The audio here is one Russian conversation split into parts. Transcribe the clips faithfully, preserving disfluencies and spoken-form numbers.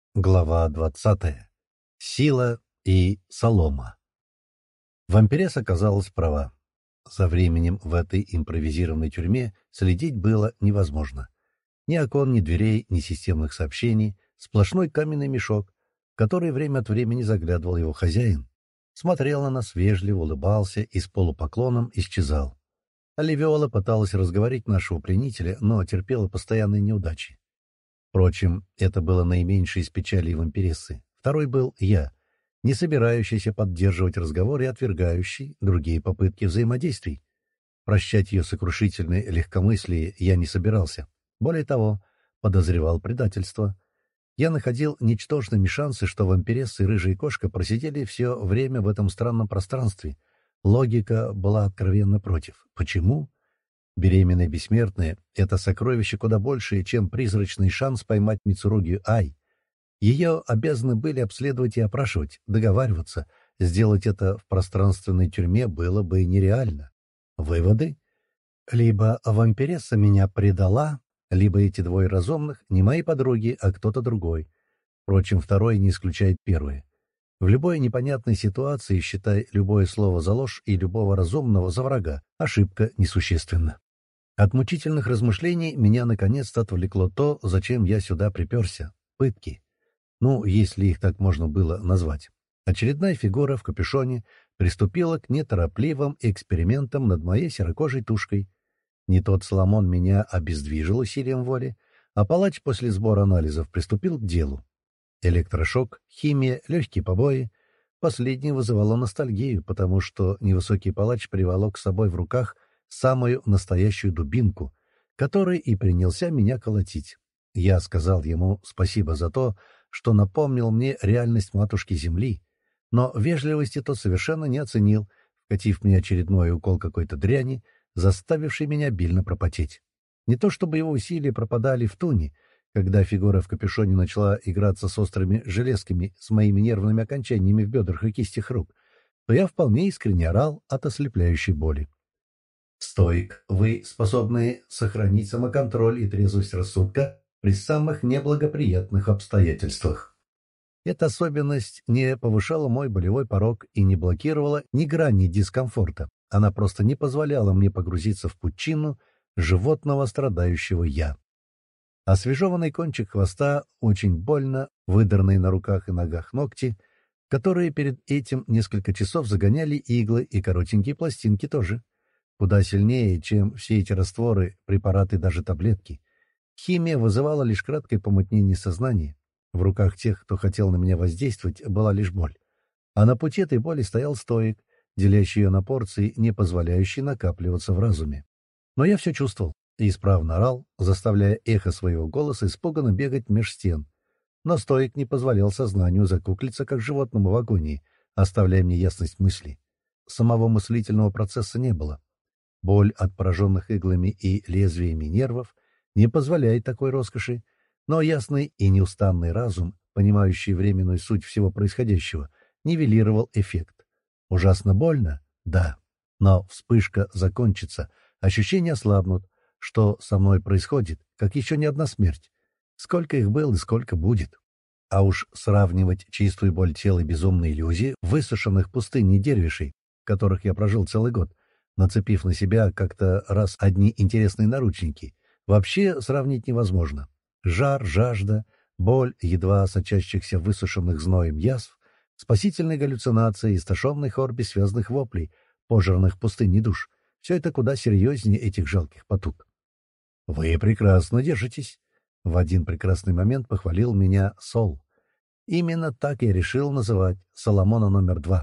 Глава двадцатая. Сила и солома. Вампиресса оказалась права. За временем в этой импровизированной тюрьме следить было невозможно. Ни окон, ни дверей, ни системных сообщений, сплошной каменный мешок, в который время от времени заглядывал его хозяин. Смотрел на нас вежливо, улыбался и с полупоклоном исчезал. Оливиола пыталась разговорить нашего пленителя, но терпела постоянные неудачи. Впрочем, это было наименьшее из печалей вампирессы. Второй был я, не собирающийся поддерживать разговор и отвергающий другие попытки взаимодействий. Прощать ее сокрушительное легкомыслие я не собирался. Более того, подозревал предательство. Я находил ничтожными шансы, что вампиресса и рыжая кошка просидели все время в этом странном пространстве. Логика была откровенно против. Почему? Беременная бессмертная — это сокровище куда большее, чем призрачный шанс поймать Мицуругию Ай. Ее обязаны были обследовать и опрашивать, договариваться. Сделать это в пространственной тюрьме было бы нереально. Выводы? Либо вампиресса меня предала, либо эти двое разумных не мои подруги, а кто-то другой. Впрочем, второй не исключает первое. В любой непонятной ситуации считай любое слово за ложь и любого разумного за врага. Ошибка несущественна. От мучительных размышлений меня наконец-то отвлекло то, зачем я сюда приперся — пытки. Ну, если их так можно было назвать. Очередная фигура в капюшоне приступила к неторопливым экспериментам над моей серокожей тушкой. Не тот Соломон меня обездвижил усилием воли, а палач после сбора анализов приступил к делу. Электрошок, химия, легкие побои. Последнее вызывало ностальгию, потому что невысокий палач приволок с собой в руках самую настоящую дубинку, которой и принялся меня колотить. Я сказал ему спасибо за то, что напомнил мне реальность матушки Земли, но вежливости тот совершенно не оценил, вкатив мне очередной укол какой-то дряни, заставивший меня обильно пропотеть. Не то чтобы его усилия пропадали в туне, когда фигура в капюшоне начала играться с острыми железками с моими нервными окончаниями в бедрах и кистях рук, то я вполне искренне орал от ослепляющей боли. Стоик, вы способны сохранить самоконтроль и трезвость рассудка при самых неблагоприятных обстоятельствах. Эта особенность не повышала мой болевой порог и не блокировала ни грани дискомфорта. Она просто не позволяла мне погрузиться в пучину животного страдающего «я». Освежеванный кончик хвоста, очень больно, выдранные на руках и ногах ногти, которые перед этим несколько часов загоняли иглы и коротенькие пластинки тоже. Куда сильнее, чем все эти растворы, препараты, даже таблетки. Химия вызывала лишь краткое помутнение сознания. В руках тех, кто хотел на меня воздействовать, была лишь боль. А на пути этой боли стоял стоик, делящий ее на порции, не позволяющий накапливаться в разуме. Но я все чувствовал и исправно орал, заставляя эхо своего голоса испуганно бегать меж стен. Но стоик не позволял сознанию закуклиться, как животному в агонии, оставляя мне ясность мысли. Самого мыслительного процесса не было. Боль от пораженных иглами и лезвиями нервов не позволяет такой роскоши, но ясный и неустанный разум, понимающий временную суть всего происходящего, нивелировал эффект. Ужасно больно? Да. Но вспышка закончится, ощущения ослабнут. Что со мной происходит, как еще не одна смерть. Сколько их было и сколько будет. А уж сравнивать чистую боль тела и безумные иллюзии высушенных пустынь и дервишей, в которых я прожил целый год, нацепив на себя как-то раз одни интересные наручники, вообще сравнить невозможно. Жар, жажда, боль, едва сочащихся высушенных зноем язв, спасительные галлюцинации, истошенный хор бессвязных воплей, пожранных пустыней душ — все это куда серьезнее этих жалких потуг. «Вы прекрасно держитесь», — в один прекрасный момент похвалил меня Сол. Именно так я решил называть Соломона номер два.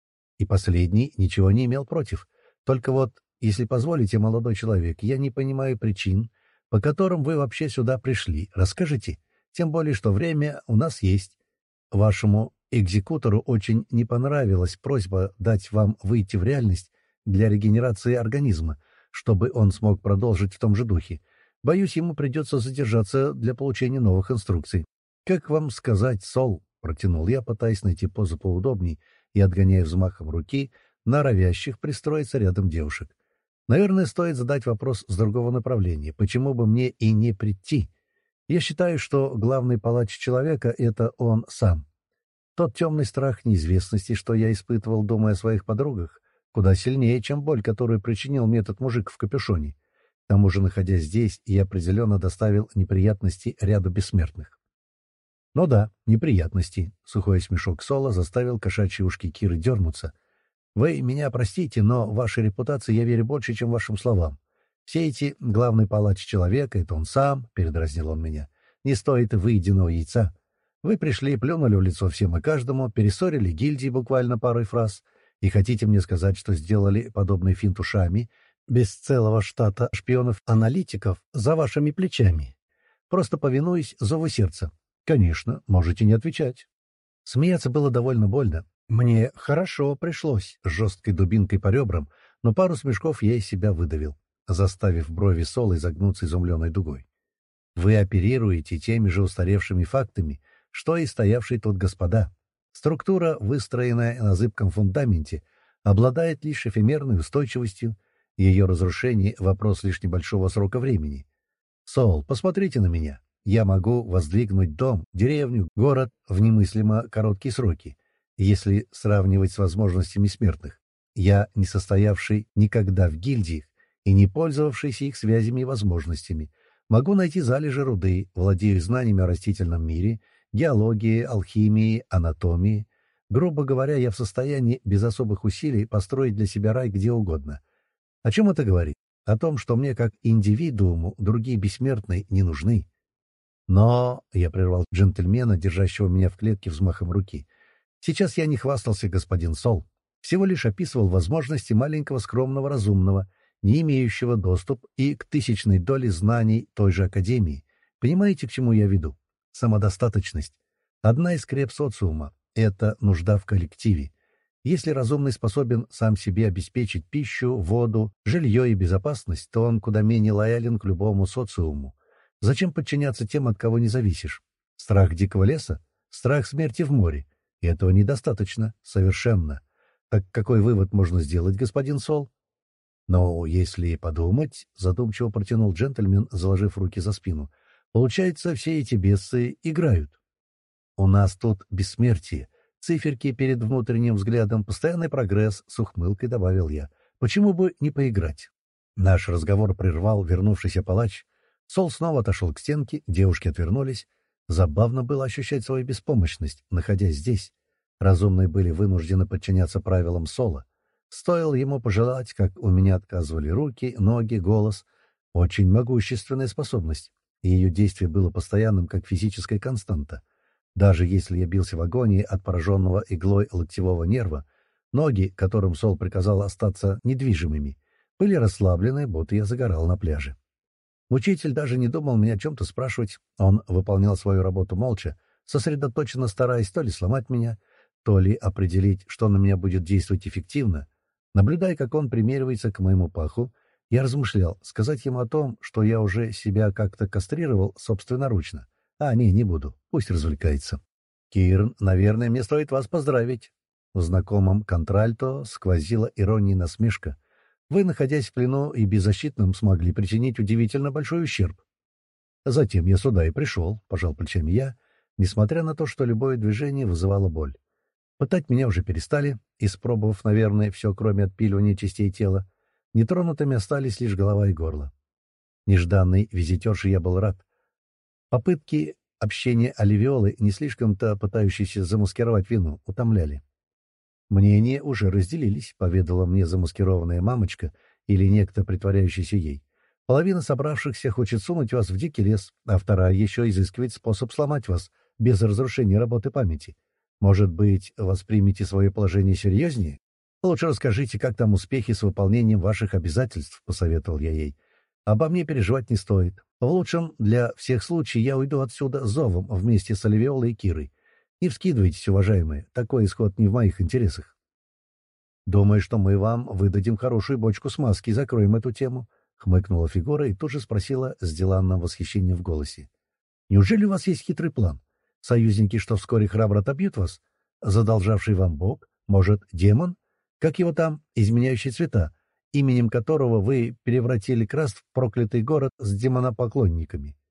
И последний ничего не имел против. Только вот, если позволите, молодой человек, я не понимаю причин, по которым вы вообще сюда пришли. Расскажите. Тем более, что время у нас есть. Вашему экзекутору очень не понравилась просьба дать вам выйти в реальность для регенерации организма, чтобы он смог продолжить в том же духе. Боюсь, ему придется задержаться для получения новых инструкций. «Как вам сказать, Сол?» — протянул я, пытаясь найти позу поудобней и отгоняя взмахом руки норовящих пристроиться рядом девушек. Наверное, стоит задать вопрос с другого направления. Почему бы мне и не прийти? Я считаю, что главный палач человека — это он сам. Тот темный страх неизвестности, что я испытывал, думая о своих подругах, куда сильнее, чем боль, которую причинил мне этот мужик в капюшоне. К тому же, находясь здесь, я определенно доставил неприятности ряду бессмертных. Ну да, неприятности. Сухой смешок Соло заставил кошачьи ушки Киры дернуться. Вы меня простите, но вашей репутации я верю больше, чем вашим словам. Все эти главный палач человека — это он сам, — передразнил он меня, — не стоит выеденного яйца. Вы пришли, плюнули в лицо всем и каждому, перессорили гильдии буквально парой фраз, и хотите мне сказать, что сделали подобный финт ушами, без целого штата шпионов-аналитиков за вашими плечами, просто повинуясь зову сердца? Конечно, можете не отвечать. Смеяться было довольно больно. Мне хорошо пришлось, с жесткой дубинкой по ребрам, но пару смешков я из себя выдавил, заставив брови Солы изогнуться изумленной дугой. Вы оперируете теми же устаревшими фактами, что и стоявшие тут господа. Структура, выстроенная на зыбком фундаменте, обладает лишь эфемерной устойчивостью, ее разрушение — вопрос лишь небольшого срока времени. Сол, посмотрите на меня. Я могу воздвигнуть дом, деревню, город в немыслимо короткие сроки, если сравнивать с возможностями смертных. Я не состоявший никогда в гильдиях и не пользовавшийся их связями и возможностями. Могу найти залежи руды, владею знаниями о растительном мире, геологии, алхимии, анатомии. Грубо говоря, я в состоянии без особых усилий построить для себя рай где угодно. О чем это говорит? О том, что мне как индивидууму другие бессмертные не нужны. Но, — я прервал джентльмена, держащего меня в клетке взмахом руки, — сейчас я не хвастался, господин Сол, всего лишь описывал возможности маленького скромного разумного, не имеющего доступ и к тысячной доле знаний той же Академии. Понимаете, к чему я веду? Самодостаточность. Одна из скреп социума — это нужда в коллективе. Если разумный способен сам себе обеспечить пищу, воду, жилье и безопасность, то он куда менее лоялен к любому социуму. Зачем подчиняться тем, от кого не зависишь? Страх дикого леса? Страх смерти в море? И этого недостаточно. Совершенно. Так какой вывод можно сделать, господин Сол? Но если подумать, — задумчиво протянул джентльмен, заложив руки за спину, — получается, все эти бесы играют. У нас тут бессмертие. Циферки перед внутренним взглядом, постоянный прогресс, — с ухмылкой добавил я. Почему бы не поиграть? Наш разговор прервал вернувшийся палач. Сол снова отошел к стенке, девушки отвернулись. Забавно было ощущать свою беспомощность, находясь здесь. Разумные были вынуждены подчиняться правилам Сола. Стоило ему пожелать, как у меня отказывали руки, ноги, голос. Очень могущественная способность. И ее действие было постоянным, как физическая константа. Даже если я бился в агонии от пораженного иглой локтевого нерва, ноги, которым Сол приказал остаться недвижимыми, были расслаблены, будто я загорал на пляже. Учитель даже не думал меня о чем-то спрашивать. Он выполнял свою работу молча, сосредоточенно стараясь то ли сломать меня, то ли определить, что на меня будет действовать эффективно. Наблюдая, как он примеривается к моему паху, я размышлял, сказать ему о том, что я уже себя как-то кастрировал собственноручно. А, не, не буду. Пусть развлекается. Кирн, наверное, мне стоит вас поздравить. В знакомом контральто сквозила ирония и насмешка. Вы, находясь в плену и беззащитным, смогли причинить удивительно большой ущерб. Затем я сюда и пришел, — пожал плечами я, несмотря на то, что любое движение вызывало боль. Пытать меня уже перестали, испробовав, наверное, все, кроме отпиливания частей тела. Нетронутыми остались лишь голова и горло. Нежданной визитерши я был рад. Попытки общения Оливиолы, не слишком-то пытающейся замаскировать вину, утомляли. «Мнения уже разделились», — поведала мне замаскированная мамочка или некто, притворяющийся ей. «Половина собравшихся хочет сунуть вас в дикий лес, а вторая еще изыскивает способ сломать вас без разрушения работы памяти. Может быть, воспримите свое положение серьезнее? Лучше расскажите, как там успехи с выполнением ваших обязательств», — посоветовал я ей. «Обо мне переживать не стоит. В лучшем для всех случае я уйду отсюда зовом вместе с Оливиолой и Кирой. Не вскидывайтесь, уважаемые, такой исход не в моих интересах». «Думаю, что мы вам выдадим хорошую бочку смазки и закроем эту тему», — хмыкнула фигура и тут же спросила с деланным восхищением в голосе. «Неужели у вас есть хитрый план? Союзники, что вскоре храбро отобьют вас? Задолжавший вам бог? Может, демон? Как его там, изменяющий цвета, именем которого вы превратили Краст в проклятый город с демонопоклонниками?»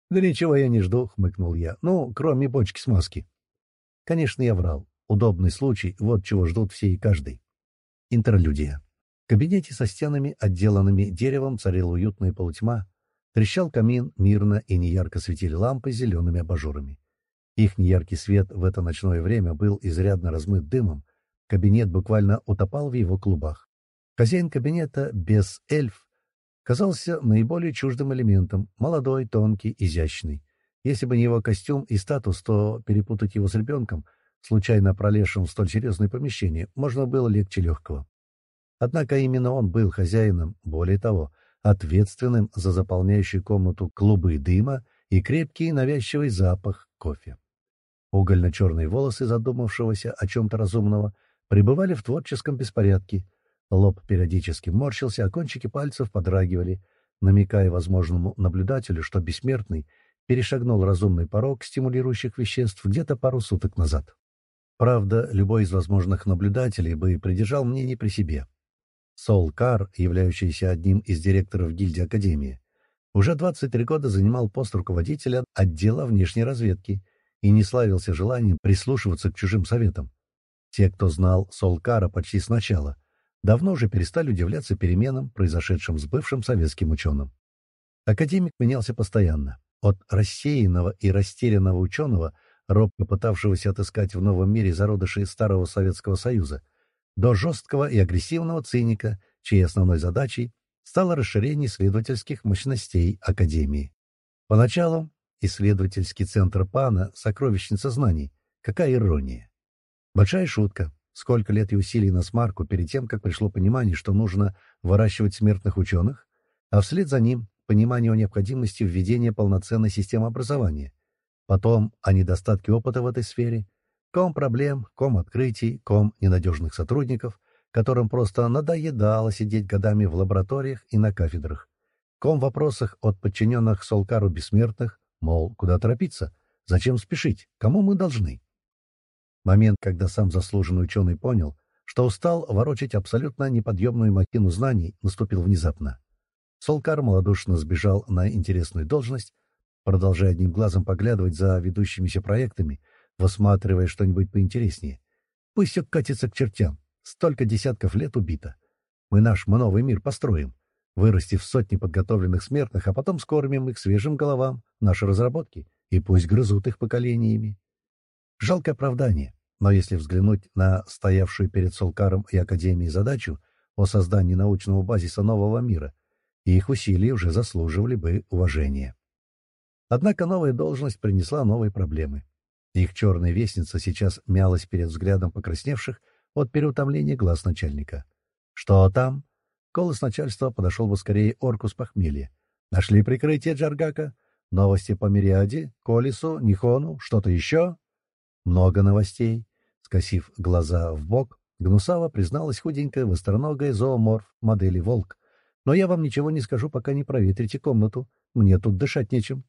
«Да ничего я не жду», — хмыкнул я. «Ну, кроме бочки смазки». Конечно, я врал. Удобный случай — вот чего ждут все и каждый. Интерлюдия. В кабинете со стенами, отделанными деревом, царила уютная полутьма. Трещал камин, мирно и неярко светили лампы с зелеными абажурами. Их неяркий свет в это ночное время был изрядно размыт дымом. Кабинет буквально утопал в его клубах. Хозяин кабинета, без эльф, казался наиболее чуждым элементом, молодой, тонкий, изящный. Если бы не его костюм и статус, то перепутать его с ребенком, случайно пролезшим в столь серьезное помещение, можно было легче легкого. Однако именно он был хозяином, более того, ответственным за заполняющую комнату клубы дыма и крепкий навязчивый запах кофе. Угольно-черные волосы задумавшегося о чем-то разумного пребывали в творческом беспорядке. Лоб периодически морщился, а кончики пальцев подрагивали, намекая возможному наблюдателю, что бессмертный перешагнул разумный порог стимулирующих веществ где-то пару суток назад. Правда, любой из возможных наблюдателей бы придержал мнение при себе. Сол Кар, являющийся одним из директоров гильдии Академии, уже двадцать три года занимал пост руководителя отдела внешней разведки и не славился желанием прислушиваться к чужим советам. Те, кто знал Сол Кара почти с начала, давно уже перестали удивляться переменам, произошедшим с бывшим советским ученым. Академик менялся постоянно. От рассеянного и растерянного ученого, робко пытавшегося отыскать в новом мире зародыши Старого Советского Союза, до жесткого и агрессивного циника, чьей основной задачей стало расширение исследовательских мощностей Академии. Поначалу исследовательский центр Пана — сокровищница знаний. Какая ирония! Большая шутка. Сколько лет и усилий на смарку перед тем, как пришло понимание, что нужно выращивать смертных ученых, а вслед за ним понимание о необходимости введения полноценной системы образования. Потом о недостатке опыта в этой сфере, ком проблем, ком открытий, ком ненадежных сотрудников, которым просто надоедало сидеть годами в лабораториях и на кафедрах, ком в вопросах от подчиненных Солкару бессмертных, мол, куда торопиться, зачем спешить, кому мы должны. Момент, когда сам заслуженный ученый понял, что устал ворочать абсолютно неподъемную махину знаний, наступил внезапно. Солкар малодушно сбежал на интересную должность, продолжая одним глазом поглядывать за ведущимися проектами, высматривая что-нибудь поинтереснее. Пусть все катится к чертям. Столько десятков лет убито. Мы наш новый мир построим, вырастив сотни подготовленных смертных, а потом скормим их свежим головам, наши разработки, и пусть грызут их поколениями. Жалкое оправдание, но если взглянуть на стоявшую перед Солкаром и Академией задачу о создании научного базиса нового мира, их усилия уже заслуживали бы уважения. Однако новая должность принесла новые проблемы. Их черная вестница сейчас мялась перед взглядом покрасневших от переутомления глаз начальника. «Что там?» Голос начальства подошел бы скорее орку с похмелья. «Нашли прикрытие Джаргака? Новости по Мириаде, Колесу, Нихону, что-то еще?» «Много новостей», — скосив глаза в бок, гнусаво призналась худенькая востроногая зооморф модели «Волк». «Но я вам ничего не скажу, пока не проветрите комнату. Мне тут дышать нечем».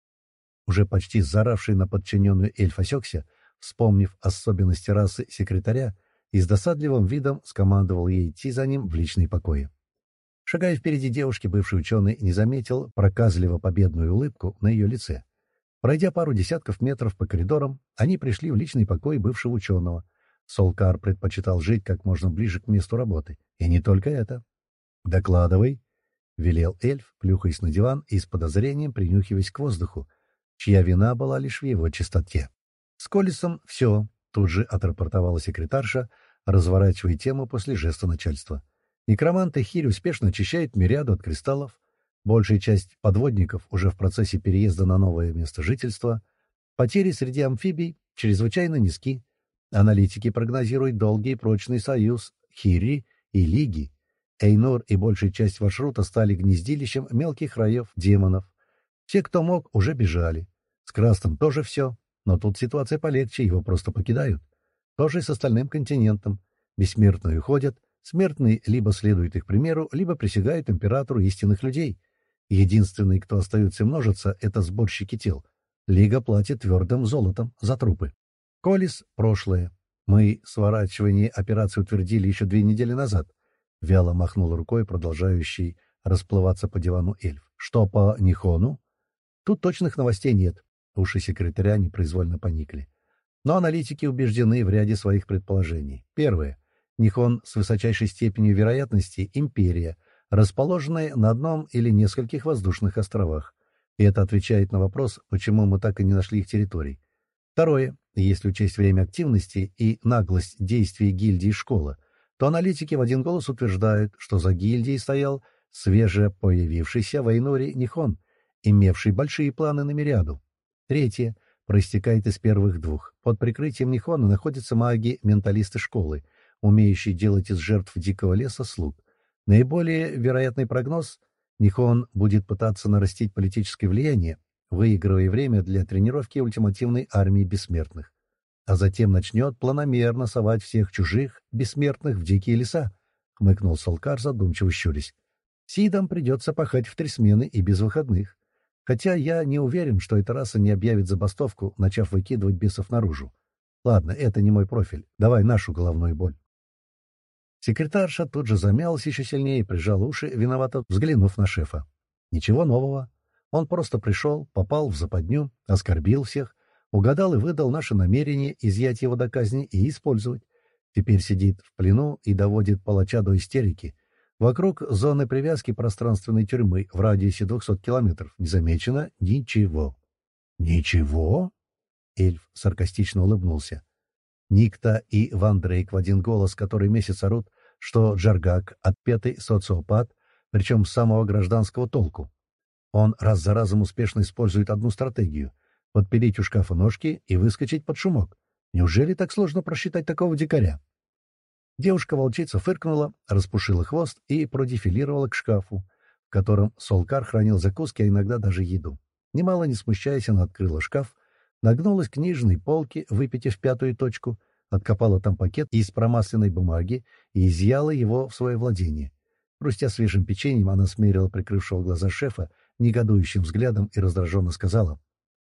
Уже почти заравший на подчиненную эльф осекся, вспомнив особенности расы секретаря, и с досадливым видом скомандовал ей идти за ним в личные покои. Шагая впереди девушки, бывший ученый не заметил проказливо-победную улыбку на ее лице. Пройдя пару десятков метров по коридорам, они пришли в личный покой бывшего ученого. Солкар предпочитал жить как можно ближе к месту работы. И не только это. «Докладывай», — велел эльф, плюхаясь на диван и с подозрением принюхиваясь к воздуху, чья вина была лишь в его чистоте. «С Колесом все», — тут же отрапортовала секретарша, разворачивая тему после жеста начальства. Некромант Эхирь успешно очищает мириаду от кристаллов. Большая часть подводников уже в процессе переезда на новое место жительства. Потери среди амфибий чрезвычайно низки. Аналитики прогнозируют долгий и прочный союз Хири и Лиги. Эйнор и большая часть маршрута стали гнездилищем мелких раев демонов. Все, кто мог, уже бежали. С Крастом тоже все, но тут ситуация полегче, его просто покидают. Тоже и с остальным континентом. Бессмертные уходят, смертные либо следуют их примеру, либо присягают императору истинных людей. Единственный, кто остается множиться, — это сборщики тел. Лига платит твердым золотом за трупы. Колес — прошлое. Мы сворачивание операции утвердили еще две недели назад. Вяло махнул рукой продолжающий расплываться по дивану эльф. Что по Нихону? Тут точных новостей нет. Уши секретаря непроизвольно поникли. Но аналитики убеждены в ряде своих предположений. Первое. Нихон с высочайшей степенью вероятности — империя, расположенная на одном или нескольких воздушных островах. И это отвечает на вопрос, почему мы так и не нашли их территорий. Второе. Если учесть время активности и наглость действий гильдии школы, то аналитики в один голос утверждают, что за гильдией стоял свежепоявившийся в Эйнуре Нихон, имевший большие планы на Мириаду. Третье. Проистекает из первых двух. Под прикрытием Нихона находятся маги-менталисты школы, умеющие делать из жертв дикого леса слуг. Наиболее вероятный прогноз — Нихон будет пытаться нарастить политическое влияние, выигрывая время для тренировки ультимативной армии бессмертных. А затем начнет планомерно совать всех чужих, бессмертных, в дикие леса, — хмыкнул Солкар, задумчиво щурясь. Сидам придется пахать в три смены и без выходных. Хотя я не уверен, что эта раса не объявит забастовку, начав выкидывать бесов наружу. Ладно, это не мой профиль. Давай нашу головную боль. Секретарша тут же замялась еще сильнее и прижала уши, виновато взглянув на шефа. Ничего нового. Он просто пришел, попал в западню, оскорбил всех, угадал и выдал наше намерение изъять его до казни и использовать. Теперь сидит в плену и доводит палача до истерики. Вокруг зоны привязки пространственной тюрьмы в радиусе двухсот километров не замечено ничего. «Ничего?» — эльф саркастично улыбнулся. Никта и Ван Дрейк в один голос, который месяц орут, что Джаргак — отпетый социопат, причем самого гражданского толку. Он раз за разом успешно использует одну стратегию — подпилить у шкафа ножки и выскочить под шумок. Неужели так сложно просчитать такого дикаря? Девушка-волчица фыркнула, распушила хвост и продефилировала к шкафу, в котором Солкар хранил закуски, а иногда даже еду. Немало не смущаясь, она открыла шкаф, нагнулась к книжной полке, выпитив пятую точку, откопала там пакет из промасленной бумаги и изъяла его в свое владение. Хрустя свежим печеньем, она смерила прикрывшего глаза шефа негодующим взглядом и раздраженно сказала: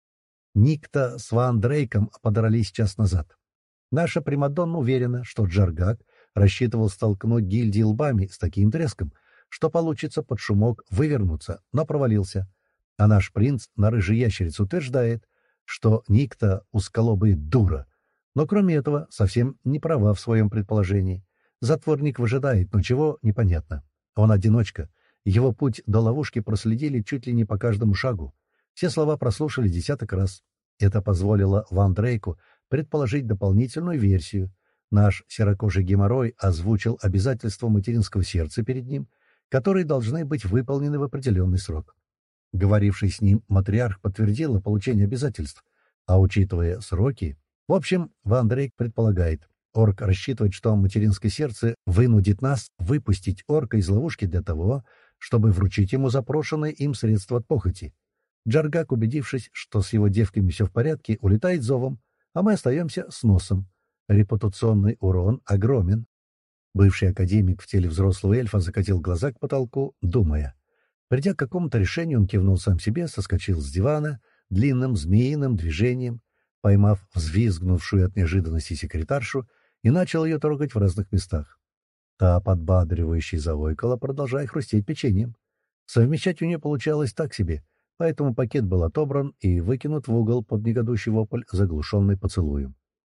«Никта с Ван Дрейком подрались час назад. Наша Примадонна уверена, что Джаргак рассчитывал столкнуть гильдии лбами с таким треском, что получится под шумок вывернуться, но провалился. А наш принц на рыжей ящерице утверждает, что Никта узколобая дура, но кроме этого совсем не права в своем предположении. Затворник выжидает, но чего — непонятно. Он одиночка. Его путь до ловушки проследили чуть ли не по каждому шагу. Все слова прослушали десяток раз. Это позволило Ван Дрейку предположить дополнительную версию. Наш серокожий геморрой озвучил обязательства материнского сердца перед ним, которые должны быть выполнены в определенный срок. Говоривший с ним матриарх подтвердил получение обязательств, а учитывая сроки... В общем, Ван Дрейк предполагает, орк рассчитывает, что материнское сердце вынудит нас выпустить орка из ловушки для того, чтобы вручить ему запрошенное им средство от похоти. Джаргак, убедившись, что с его девками все в порядке, улетает зовом, а мы остаемся с носом. Репутационный урон огромен. Бывший академик в теле взрослого эльфа закатил глаза к потолку, думая. Придя к какому-то решению, он кивнул сам себе, соскочил с дивана длинным змеиным движением, поймав взвизгнувшую от неожиданности секретаршу, и начал ее трогать в разных местах. Та подбадривающе завойкала, продолжая хрустеть печеньем. Совмещать у нее получалось так себе, поэтому пакет был отобран и выкинут в угол под негодующий вопль, заглушенный поцелуем.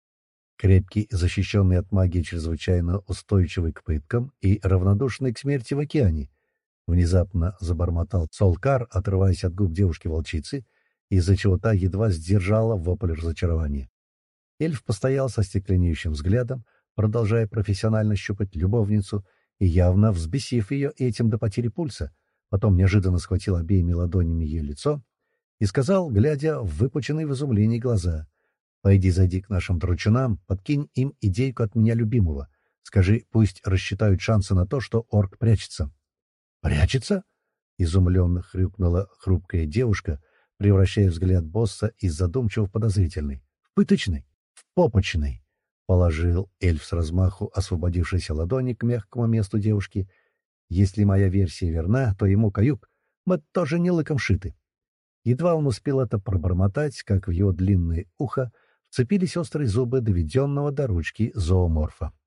Крепкий, защищенный от магии, чрезвычайно устойчивый к пыткам и равнодушный к смерти в океане, внезапно забормотал Солкар, отрываясь от губ девушки-волчицы, из-за чего та едва сдержала вопль разочарования. Эльф постоял со стекленеющим взглядом, продолжая профессионально щупать любовницу и явно взбесив ее этим до потери пульса, потом неожиданно схватил обеими ладонями ее лицо и сказал, глядя в выпученные в изумлении глаза: «Пойди, зайди к нашим дручунам, подкинь им идейку от меня любимого. Скажи, пусть рассчитают шансы на то, что орк прячется». «Прячется?» — изумленно хрюкнула хрупкая девушка, превращая взгляд босса из задумчивого в подозрительный. «В пыточный? В попочный?» — положил эльф с размаху освободившейся ладони к мягкому месту девушки. «Если моя версия верна, то ему каюк. Мы тоже не лыком шиты». Едва он успел это пробормотать, как в его длинное ухо вцепились острые зубы доведенного до ручки зооморфа.